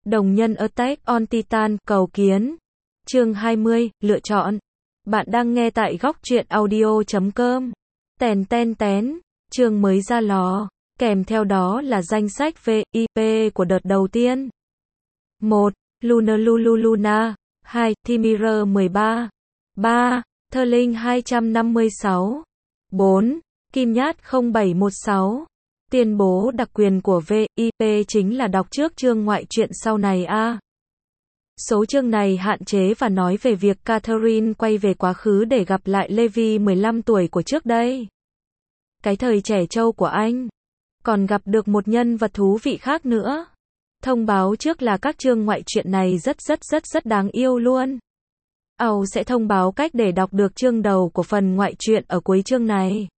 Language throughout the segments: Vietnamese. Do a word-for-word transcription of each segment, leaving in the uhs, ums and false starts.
Đồng nhân Attack on Titan, cầu kiến. Chương hai mươi, lựa chọn. Bạn đang nghe tại góc truyện audio chấm com. Tèn ten tén, chương mới ra lò, kèm theo đó là danh sách vê i pê của đợt đầu tiên. một. Luna Lulu Luna. hai. Thimir mười ba. ba. Thơ Linh hai trăm năm mươi sáu. bốn. Kim Nhát không bảy một sáu. Tuyên bố đặc quyền của vê i pê chính là đọc trước chương ngoại truyện sau này a. À. Số chương này hạn chế và nói về việc Catherine quay về quá khứ để gặp lại Levi mười lăm tuổi của trước đây. Cái thời trẻ trâu của anh. Còn gặp được một nhân vật thú vị khác nữa. Thông báo trước là các chương ngoại truyện này rất rất rất rất đáng yêu luôn. Âu sẽ thông báo cách để đọc được chương đầu của phần ngoại truyện ở cuối chương này.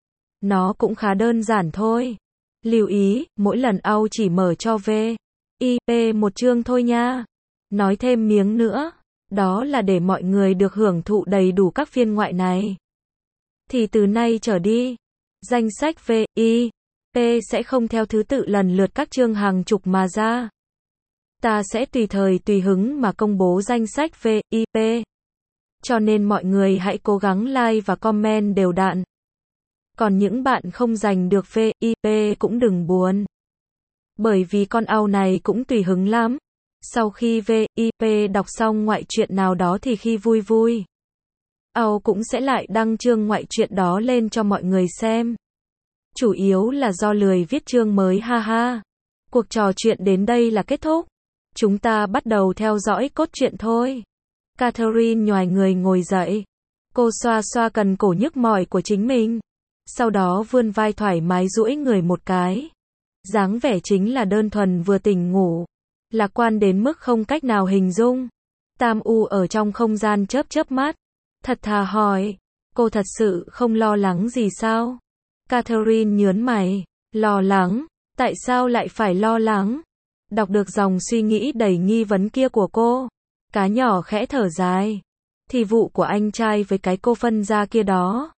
Nó cũng khá đơn giản thôi. Lưu ý, mỗi lần Âu chỉ mở cho vê i pê một chương thôi nha. Nói thêm miếng nữa, đó là để mọi người được hưởng thụ đầy đủ các phiên ngoại này. Thì từ nay trở đi, danh sách vê i pê sẽ không theo thứ tự lần lượt các chương hàng chục mà ra. Ta sẽ tùy thời tùy hứng mà công bố danh sách vê i pê. Cho nên mọi người hãy cố gắng like và comment đều đặn. Còn những bạn không giành được vê i pê cũng đừng buồn. Bởi vì con Âu này cũng tùy hứng lắm. Sau khi vê i pê đọc xong ngoại truyện nào đó thì khi vui vui, Âu cũng sẽ lại đăng chương ngoại truyện đó lên cho mọi người xem. Chủ yếu là do lười viết chương mới ha ha. Cuộc trò chuyện đến đây là kết thúc. Chúng ta bắt đầu theo dõi cốt truyện thôi. Catherine nhoài người ngồi dậy. Cô xoa xoa cần cổ nhức mỏi của chính mình. Sau đó vươn vai thoải mái duỗi người một cái. Dáng vẻ chính là đơn thuần vừa tỉnh ngủ. Lạc quan đến mức không cách nào hình dung. Tam U ở trong không gian chớp chớp mắt. Thật thà hỏi. Cô thật sự không lo lắng gì sao? Catherine nhớn mày. Lo lắng? Tại sao lại phải lo lắng? Đọc được dòng suy nghĩ đầy nghi vấn kia của cô. Cá nhỏ khẽ thở dài. Thì vụ của anh trai với cái cô phân gia kia đó.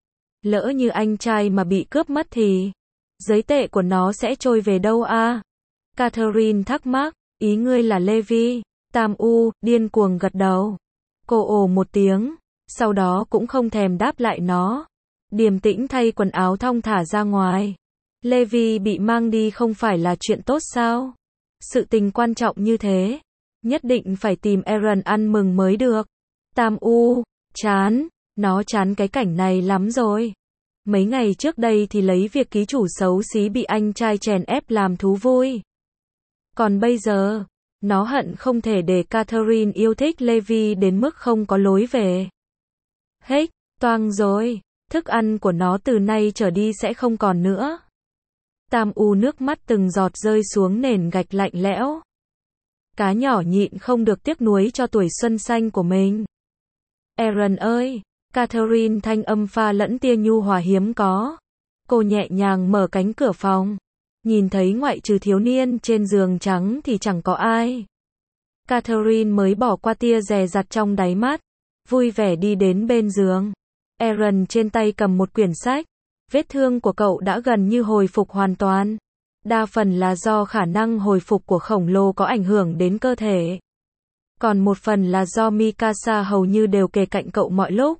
Lỡ như anh trai mà bị cướp mất thì giấy tệ của nó sẽ trôi về đâu a? À? Catherine thắc mắc. Ý ngươi là Levi? Tam U điên cuồng gật đầu. Cô ồ một tiếng, sau đó cũng không thèm đáp lại nó. Điềm tĩnh thay quần áo thong thả ra ngoài. Levi bị mang đi không phải là chuyện tốt sao? Sự tình quan trọng như thế, nhất định phải tìm Aaron ăn mừng mới được. Tam U chán, nó chán cái cảnh này lắm rồi. Mấy ngày trước đây thì lấy việc ký chủ xấu xí bị anh trai chèn ép làm thú vui. Còn bây giờ, nó hận không thể để Catherine yêu thích Levi đến mức không có lối về. Hết, toang rồi, thức ăn của nó từ nay trở đi sẽ không còn nữa. Tam U nước mắt từng giọt rơi xuống nền gạch lạnh lẽo. Cá nhỏ nhịn không được tiếc nuối cho tuổi xuân xanh của mình. Aaron ơi, Catherine thanh âm pha lẫn tia nhu hòa hiếm có. Cô nhẹ nhàng mở cánh cửa phòng. Nhìn thấy ngoại trừ thiếu niên trên giường trắng thì chẳng có ai. Catherine mới bỏ qua tia dè dặt trong đáy mắt. Vui vẻ đi đến bên giường. Aaron trên tay cầm một quyển sách. Vết thương của cậu đã gần như hồi phục hoàn toàn. Đa phần là do khả năng hồi phục của khổng lồ có ảnh hưởng đến cơ thể. Còn một phần là do Mikasa hầu như đều kề cạnh cậu mọi lúc.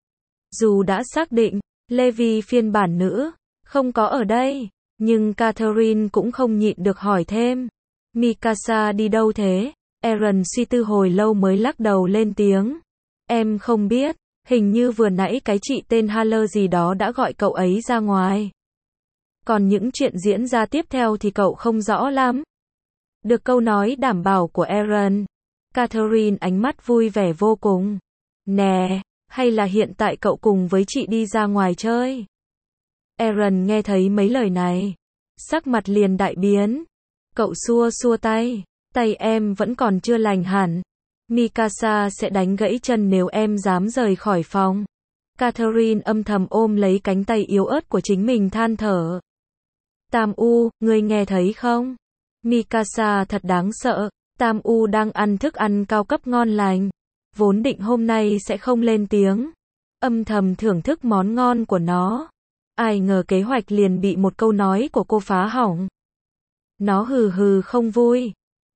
Dù đã xác định, Levi phiên bản nữ, không có ở đây. Nhưng Catherine cũng không nhịn được hỏi thêm. Mikasa đi đâu thế? Aaron suy tư hồi lâu mới lắc đầu lên tiếng. Em không biết, hình như vừa nãy cái chị tên Haller gì đó đã gọi cậu ấy ra ngoài. Còn những chuyện diễn ra tiếp theo thì cậu không rõ lắm. Được câu nói đảm bảo của Aaron, Catherine ánh mắt vui vẻ vô cùng. Nè, hay là hiện tại cậu cùng với chị đi ra ngoài chơi? Aaron nghe thấy mấy lời này, sắc mặt liền đại biến. Cậu xua xua tay, tay em vẫn còn chưa lành hẳn. Mikasa sẽ đánh gãy chân nếu em dám rời khỏi phòng. Catherine âm thầm ôm lấy cánh tay yếu ớt của chính mình than thở. Tam U, ngươi nghe thấy không? Mikasa thật đáng sợ. Tam U đang ăn thức ăn cao cấp ngon lành. Vốn định hôm nay sẽ không lên tiếng. Âm thầm thưởng thức món ngon của nó. Ai ngờ kế hoạch liền bị một câu nói của cô phá hỏng. Nó hừ hừ không vui.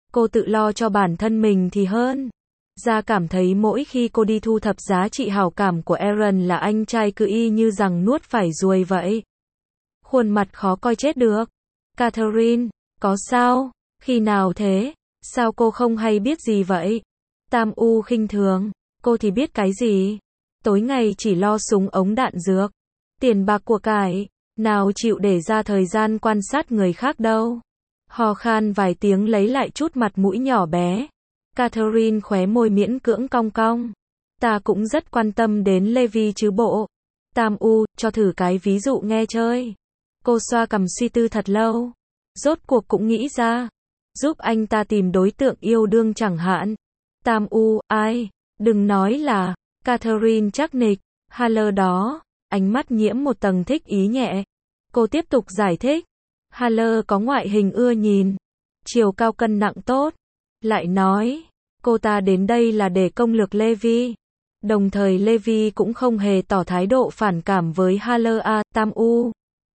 Cô tự lo cho bản thân mình thì hơn. Ra cảm thấy mỗi khi cô đi thu thập giá trị hảo cảm của Aaron là anh trai cứ y như rằng nuốt phải ruồi vậy. Khuôn mặt khó coi chết được. Catherine, có sao? Khi nào thế? Sao cô không hay biết gì vậy? Tam U khinh thường. Cô thì biết cái gì? Tối ngày chỉ lo súng ống đạn dược. Tiền bạc của cải. Nào chịu để ra thời gian quan sát người khác đâu. Ho khan vài tiếng lấy lại chút mặt mũi nhỏ bé. Catherine khóe môi miễn cưỡng cong cong. Ta cũng rất quan tâm đến Levi chứ bộ. Tam U, cho thử cái ví dụ nghe chơi. Cô xoa cằm suy tư thật lâu. Rốt cuộc cũng nghĩ ra. Giúp anh ta tìm đối tượng yêu đương chẳng hạn. Tam U, ai? Đừng nói là Catherine chắc nịch. Haller đó. Ánh mắt nhiễm một tầng thích ý nhẹ. Cô tiếp tục giải thích. Haller có ngoại hình ưa nhìn. Chiều cao cân nặng tốt. Lại nói, cô ta đến đây là để công lược Levi. Đồng thời Levi cũng không hề tỏ thái độ phản cảm với Haller a, Tam U.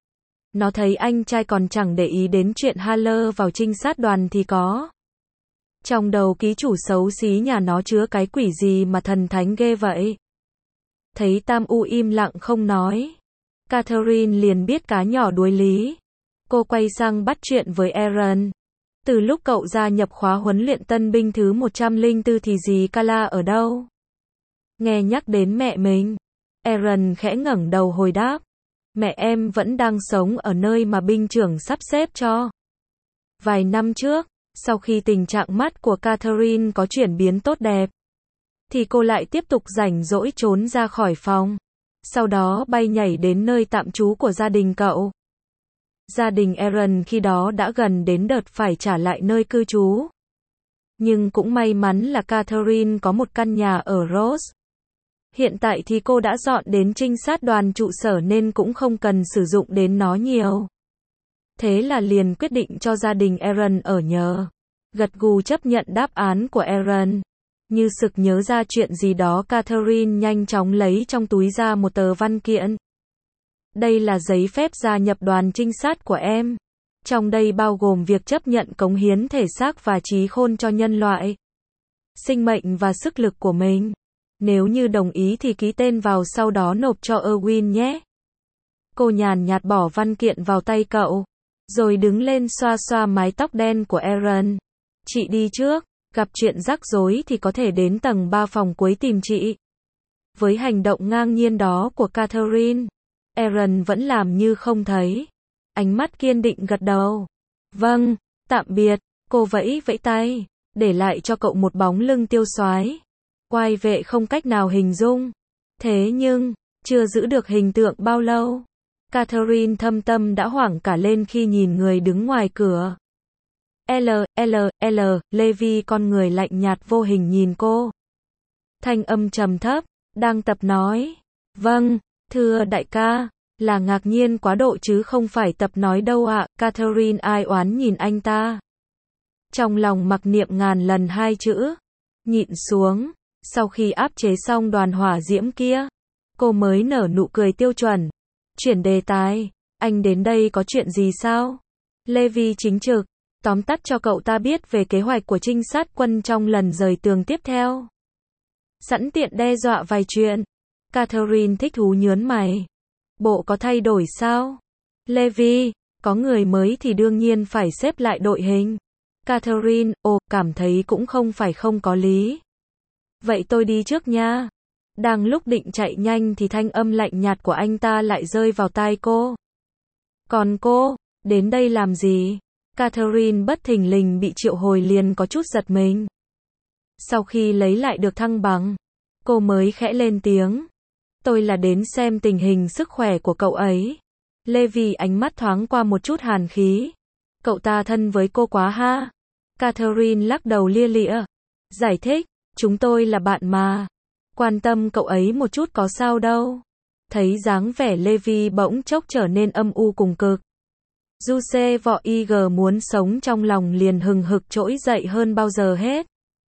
Nó thấy anh trai còn chẳng để ý đến chuyện Haller vào trinh sát đoàn thì có. Trong đầu ký chủ xấu xí nhà nó chứa cái quỷ gì mà thần thánh ghê vậy. Thấy Tam U im lặng không nói. Catherine liền biết cá nhỏ đuối lý. Cô quay sang bắt chuyện với Aaron. Từ lúc cậu gia nhập khóa huấn luyện tân binh thứ một trăm lẻ bốn thì dì Carla ở đâu? Nghe nhắc đến mẹ mình. Aaron khẽ ngẩng đầu hồi đáp. Mẹ em vẫn đang sống ở nơi mà binh trưởng sắp xếp cho. Vài năm trước, sau khi tình trạng mắt của Catherine có chuyển biến tốt đẹp, thì cô lại tiếp tục rảnh rỗi trốn ra khỏi phòng. Sau đó bay nhảy đến nơi tạm trú của gia đình cậu. Gia đình Aaron khi đó đã gần đến đợt phải trả lại nơi cư trú. Nhưng cũng may mắn là Catherine có một căn nhà ở Rose. Hiện tại thì cô đã dọn đến trinh sát đoàn trụ sở nên cũng không cần sử dụng đến nó nhiều. Thế là liền quyết định cho gia đình Aaron ở nhờ. Gật gù chấp nhận đáp án của Aaron. Như sực nhớ ra chuyện gì đó, Catherine nhanh chóng lấy trong túi ra một tờ văn kiện. Đây là giấy phép gia nhập đoàn trinh sát của em. Trong đây bao gồm việc chấp nhận cống hiến thể xác và trí khôn cho nhân loại, sinh mệnh và sức lực của mình. Nếu như đồng ý thì ký tên vào, sau đó nộp cho Erwin nhé. Cô nhàn nhạt bỏ văn kiện vào tay cậu, rồi đứng lên xoa xoa mái tóc đen của Aaron. Chị đi trước, gặp chuyện rắc rối thì có thể đến tầng ba phòng cuối tìm chị. Với hành động ngang nhiên đó của Catherine, Aaron vẫn làm như không thấy. Ánh mắt kiên định gật đầu. Vâng, tạm biệt. Cô vẫy vẫy tay, để lại cho cậu một bóng lưng tiêu xoái. Oai vệ không cách nào hình dung. Thế nhưng, chưa giữ được hình tượng bao lâu, Catherine thâm tâm đã hoảng cả lên khi nhìn người đứng ngoài cửa. L, L, L, Levi, con người lạnh nhạt vô hình nhìn cô. Thanh âm trầm thấp, đang tập nói. Vâng, thưa đại ca, là ngạc nhiên quá độ chứ không phải tập nói đâu ạ. Catherine ai oán nhìn anh ta. Trong lòng mặc niệm ngàn lần hai chữ. Nhịn xuống. Sau khi áp chế xong đoàn hỏa diễm kia, cô mới nở nụ cười tiêu chuẩn. Chuyển đề tài. Anh đến đây có chuyện gì sao? Levi chính trực. Tóm tắt cho cậu ta biết về kế hoạch của trinh sát quân trong lần rời tường tiếp theo. Sẵn tiện đe dọa vài chuyện. Catherine thích thú nhớn mày. Bộ có thay đổi sao? Levi, có người mới thì đương nhiên phải xếp lại đội hình. Catherine, ồ, cảm thấy cũng không phải không có lý. Vậy tôi đi trước nha. Đang lúc định chạy nhanh thì thanh âm lạnh nhạt của anh ta lại rơi vào tai cô. Còn cô, đến đây làm gì? Catherine bất thình lình bị triệu hồi liền có chút giật mình. Sau khi lấy lại được thăng bằng, cô mới khẽ lên tiếng. Tôi là đến xem tình hình sức khỏe của cậu ấy. Levi ánh mắt thoáng qua một chút hàn khí. Cậu ta thân với cô quá ha. Catherine lắc đầu lia lịa. Giải thích, chúng tôi là bạn mà. Quan tâm cậu ấy một chút có sao đâu. Thấy dáng vẻ Levi bỗng chốc trở nên âm u cùng cực. Giuse vọ ig muốn sống trong lòng liền hừng hực trỗi dậy hơn bao giờ hết.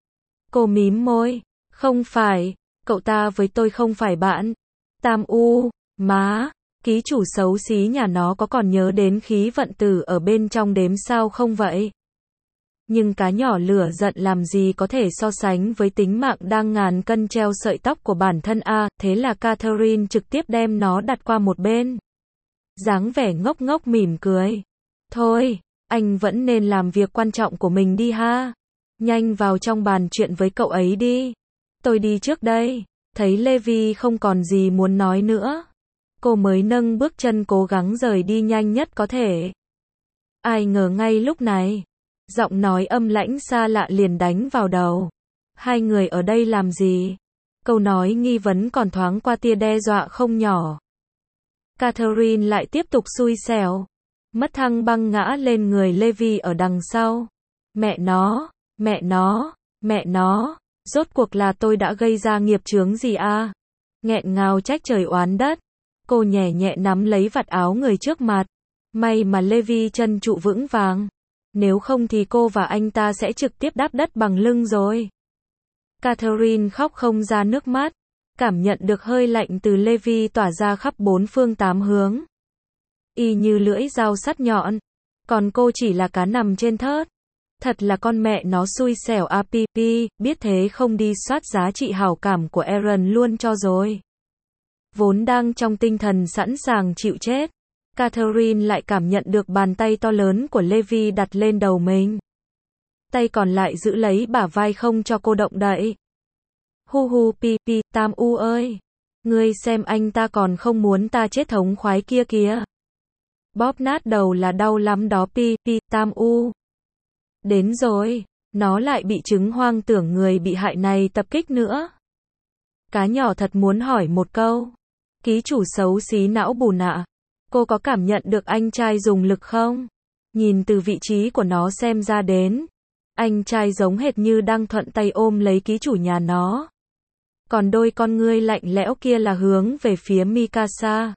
Cô mím môi. Không phải, cậu ta với tôi không phải bạn. Tam U, má, ký chủ xấu xí nhà nó có còn nhớ đến khí vận tử ở bên trong đếm sao không vậy? Nhưng cá nhỏ lửa giận làm gì có thể so sánh với tính mạng đang ngàn cân treo sợi tóc của bản thân a, thế là Catherine trực tiếp đem nó đặt qua một bên. Dáng vẻ ngốc ngốc mỉm cười. Thôi, anh vẫn nên làm việc quan trọng của mình đi ha. Nhanh vào trong bàn chuyện với cậu ấy đi. Tôi đi trước đây. Thấy Levi không còn gì muốn nói nữa, cô mới nâng bước chân cố gắng rời đi nhanh nhất có thể. Ai ngờ ngay lúc này, giọng nói âm lãnh xa lạ liền đánh vào đầu. Hai người ở đây làm gì? Câu nói nghi vấn còn thoáng qua tia đe dọa không nhỏ. Catherine lại tiếp tục xui xẻo, mất thăng băng ngã lên người Levi ở đằng sau. Mẹ nó, mẹ nó, mẹ nó, rốt cuộc là tôi đã gây ra nghiệp chướng gì a? Nghẹn ngào trách trời oán đất. Cô nhẹ nhẹ nắm lấy vạt áo người trước mặt. May mà Levi chân trụ vững vàng. Nếu không thì cô và anh ta sẽ trực tiếp đáp đất bằng lưng rồi. Catherine khóc không ra nước mắt, cảm nhận được hơi lạnh từ Levi tỏa ra khắp bốn phương tám hướng. Y như lưỡi dao sắt nhọn. Còn cô chỉ là cá nằm trên thớt. Thật là con mẹ nó xui xẻo a pi pi, biết thế không đi soát giá trị hảo cảm của Aaron luôn cho rồi. Vốn đang trong tinh thần sẵn sàng chịu chết, Catherine lại cảm nhận được bàn tay to lớn của Levi đặt lên đầu mình. Tay còn lại giữ lấy bả vai không cho cô động đậy. Hu hu pi pi, Tam U ơi. Ngươi xem anh ta còn không muốn ta chết thống khoái kia kìa. Bóp nát đầu là đau lắm đó pi pi, Tam U. Đến rồi, nó lại bị chứng hoang tưởng người bị hại này tập kích nữa. Cá nhỏ thật muốn hỏi một câu. Ký chủ xấu xí não bù nạ. Cô có cảm nhận được anh trai dùng lực không? Nhìn từ vị trí của nó xem ra đến. Anh trai giống hệt như đang thuận tay ôm lấy ký chủ nhà nó. Còn đôi con ngươi lạnh lẽo kia là hướng về phía Mikasa.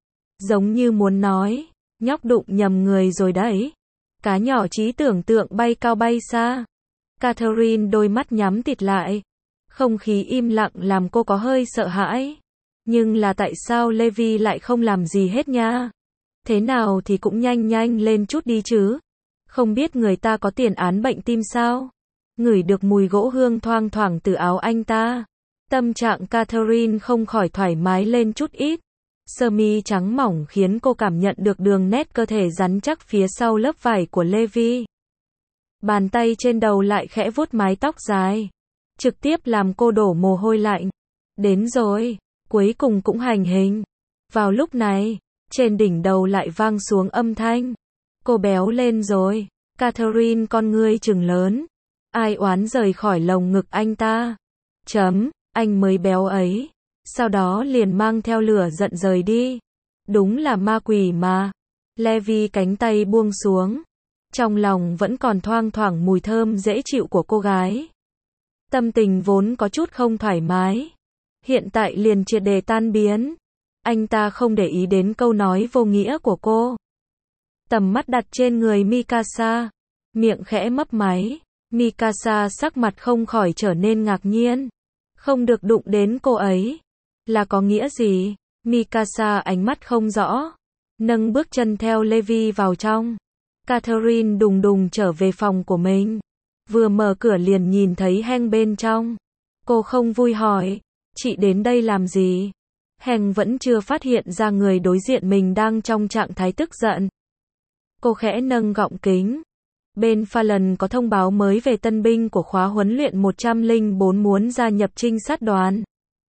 Giống như muốn nói, nhóc đụng nhầm người rồi đấy. Cá nhỏ trí tưởng tượng bay cao bay xa. Catherine đôi mắt nhắm tịt lại. Không khí im lặng làm cô có hơi sợ hãi. Nhưng là tại sao Levi lại không làm gì hết nha? Thế nào thì cũng nhanh nhanh lên chút đi chứ. Không biết người ta có tiền án bệnh tim sao? Ngửi được mùi gỗ hương thoang thoảng từ áo anh ta. Tâm trạng Catherine không khỏi thoải mái lên chút ít. Sơ mi trắng mỏng khiến cô cảm nhận được đường nét cơ thể rắn chắc phía sau lớp vải của Levi. Bàn tay trên đầu lại khẽ vuốt mái tóc dài. Trực tiếp làm cô đổ mồ hôi lạnh. Đến rồi, cuối cùng cũng hành hình. Vào lúc này, trên đỉnh đầu lại vang xuống âm thanh. Cô béo lên rồi. Catherine con ngươi trừng lớn. Ai oán rời khỏi lồng ngực anh ta. Chấm, anh mới béo ấy. Sau đó liền mang theo lửa giận rời đi. Đúng là ma quỷ mà. Levi cánh tay buông xuống. Trong lòng vẫn còn thoang thoảng mùi thơm dễ chịu của cô gái. Tâm tình vốn có chút không thoải mái. Hiện tại liền triệt để tan biến. Anh ta không để ý đến câu nói vô nghĩa của cô. Tầm mắt đặt trên người Mikasa. Miệng khẽ mấp máy. Mikasa sắc mặt không khỏi trở nên ngạc nhiên. Không được đụng đến cô ấy. Là có nghĩa gì? Mikasa ánh mắt không rõ. Nâng bước chân theo Levi vào trong. Catherine đùng đùng trở về phòng của mình. Vừa mở cửa liền nhìn thấy Heng bên trong. Cô không vui hỏi. Chị đến đây làm gì? Heng vẫn chưa phát hiện ra người đối diện mình đang trong trạng thái tức giận. Cô khẽ nâng gọng kính. Bên Fallon có thông báo mới về tân binh của khóa huấn luyện một trăm lẻ bốn muốn gia nhập trinh sát đoàn.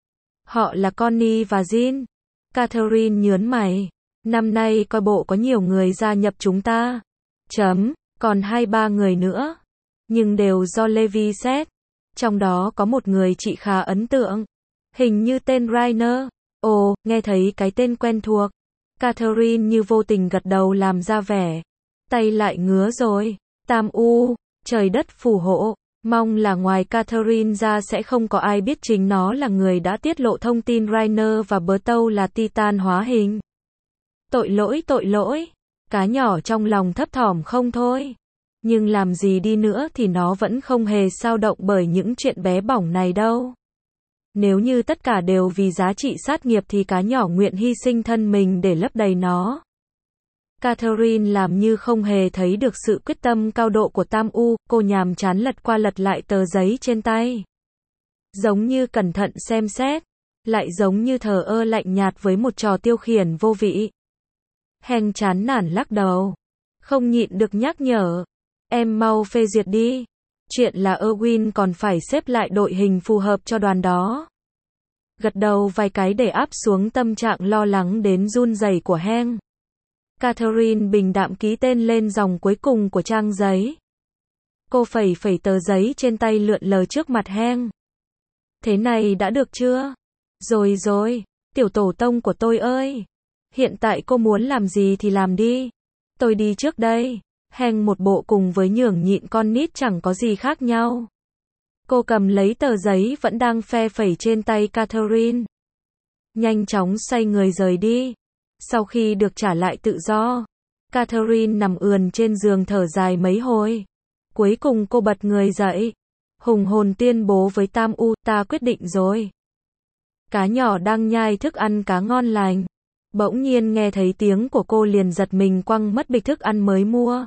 Họ là Connie và Jin. Catherine nhớn mày. Năm nay coi bộ có nhiều người gia nhập chúng ta. Chấm, còn hai ba người nữa. Nhưng đều do Levi xét. Trong đó có một người chị khá ấn tượng. Hình như tên Rainer. Ồ, nghe thấy cái tên quen thuộc. Catherine như vô tình gật đầu làm ra vẻ. Tay lại ngứa rồi. Tam U, trời đất phù hộ. Mong là ngoài Catherine ra sẽ không có ai biết chính nó là người đã tiết lộ thông tin Rainer và Bertow là Titan hóa hình. Tội lỗi tội lỗi. Cá nhỏ trong lòng thấp thỏm không thôi. Nhưng làm gì đi nữa thì nó vẫn không hề dao động bởi những chuyện bé bỏng này đâu. Nếu như tất cả đều vì giá trị sát nghiệp thì cá nhỏ nguyện hy sinh thân mình để lấp đầy nó. Catherine làm như không hề thấy được sự quyết tâm cao độ của Tam U, cô nhàm chán lật qua lật lại tờ giấy trên tay. Giống như cẩn thận xem xét, lại giống như thờ ơ lạnh nhạt với một trò tiêu khiển vô vị. Heng chán nản lắc đầu. Không nhịn được nhắc nhở. Em mau phê duyệt đi. Chuyện là Erwin còn phải xếp lại đội hình phù hợp cho đoàn đó. Gật đầu vài cái để áp xuống tâm trạng lo lắng đến run rẩy của Heng. Catherine bình đạm ký tên lên dòng cuối cùng của trang giấy. Cô phẩy phẩy tờ giấy trên tay lượn lờ trước mặt Heng. Thế này đã được chưa? Rồi rồi, tiểu tổ tông của tôi ơi. Hiện tại cô muốn làm gì thì làm đi. Tôi đi trước đây. Heng một bộ cùng với nhường nhịn con nít chẳng có gì khác nhau. Cô cầm lấy tờ giấy vẫn đang phe phẩy trên tay Catherine. Nhanh chóng xoay người rời đi. Sau khi được trả lại tự do, Catherine nằm ườn trên giường thở dài mấy hồi. Cuối cùng cô bật người dậy. Hùng hồn tuyên bố với Tam U, ta quyết định rồi. Cá nhỏ đang nhai thức ăn cá ngon lành. Bỗng nhiên nghe thấy tiếng của cô liền giật mình quăng mất bịch thức ăn mới mua.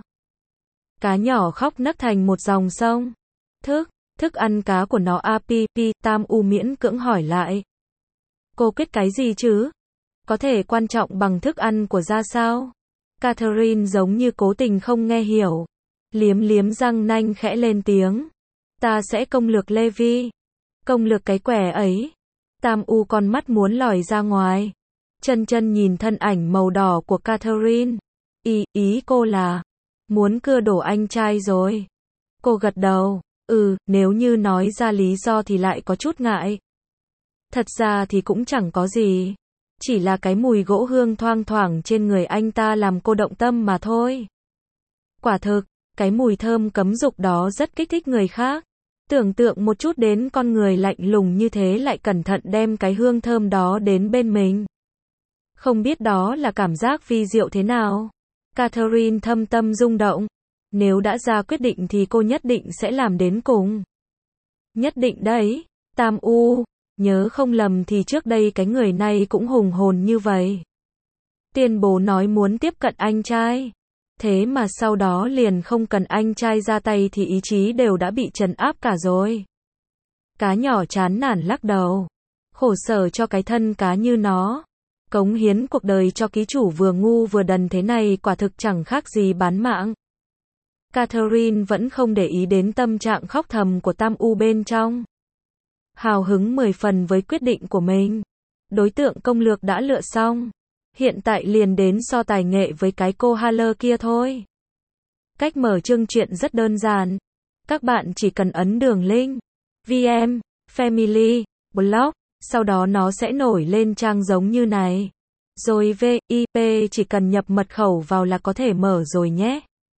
Cá nhỏ khóc nấc thành một dòng sông. Thức, thức ăn cá của nó a pi pi, Tam U miễn cưỡng hỏi lại. Cô quyết cái gì chứ? Có thể quan trọng bằng thức ăn của gia sao? Catherine giống như cố tình không nghe hiểu. Liếm liếm răng nanh khẽ lên tiếng. Ta sẽ công lược Levi. Công lược cái quẻ ấy. Tam U con mắt muốn lòi ra ngoài. Chân chân nhìn thân ảnh màu đỏ của Catherine. Ý, ý cô là muốn cưa đổ anh trai rồi. Cô gật đầu. Ừ, nếu như nói ra lý do thì lại có chút ngại. Thật ra thì cũng chẳng có gì. Chỉ là cái mùi gỗ hương thoang thoảng trên người anh ta làm cô động tâm mà thôi. Quả thực, cái mùi thơm cấm dục đó rất kích thích người khác. Tưởng tượng một chút đến con người lạnh lùng như thế lại cẩn thận đem cái hương thơm đó đến bên mình. Không biết đó là cảm giác vi diệu thế nào. Catherine thâm tâm rung động. Nếu đã ra quyết định thì cô nhất định sẽ làm đến cùng. Nhất định đấy. Tam U, nhớ không lầm thì trước đây cái người này cũng hùng hồn như vậy. Tuyên bố nói muốn tiếp cận anh trai. Thế mà sau đó liền không cần anh trai ra tay thì ý chí đều đã bị trấn áp cả rồi. Cá nhỏ chán nản lắc đầu. Khổ sở cho cái thân cá như nó. Cống hiến cuộc đời cho ký chủ vừa ngu vừa đần thế này quả thực chẳng khác gì bán mạng. Catherine vẫn không để ý đến tâm trạng khóc thầm của Tam U bên trong. Hào hứng mười phần với quyết định của mình. Đối tượng công lược đã lựa xong. Hiện tại liền đến so tài nghệ với cái cô Haller kia thôi. Cách mở chương truyện rất đơn giản. Các bạn chỉ cần ấn đường link vê em, Family, Blog, sau đó nó sẽ nổi lên trang giống như này. Rồi vê i pê chỉ cần nhập mật khẩu vào là có thể mở rồi nhé.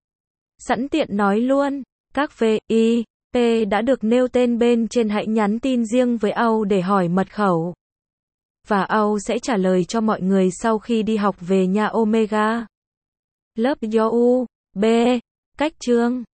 Sẵn tiện nói luôn, các vê i pê đã được nêu tên bên trên hãy nhắn tin riêng với a u để hỏi mật khẩu. Và a u sẽ trả lời cho mọi người sau khi đi học về nhà Omega. Lớp Yo U, B, cách chương.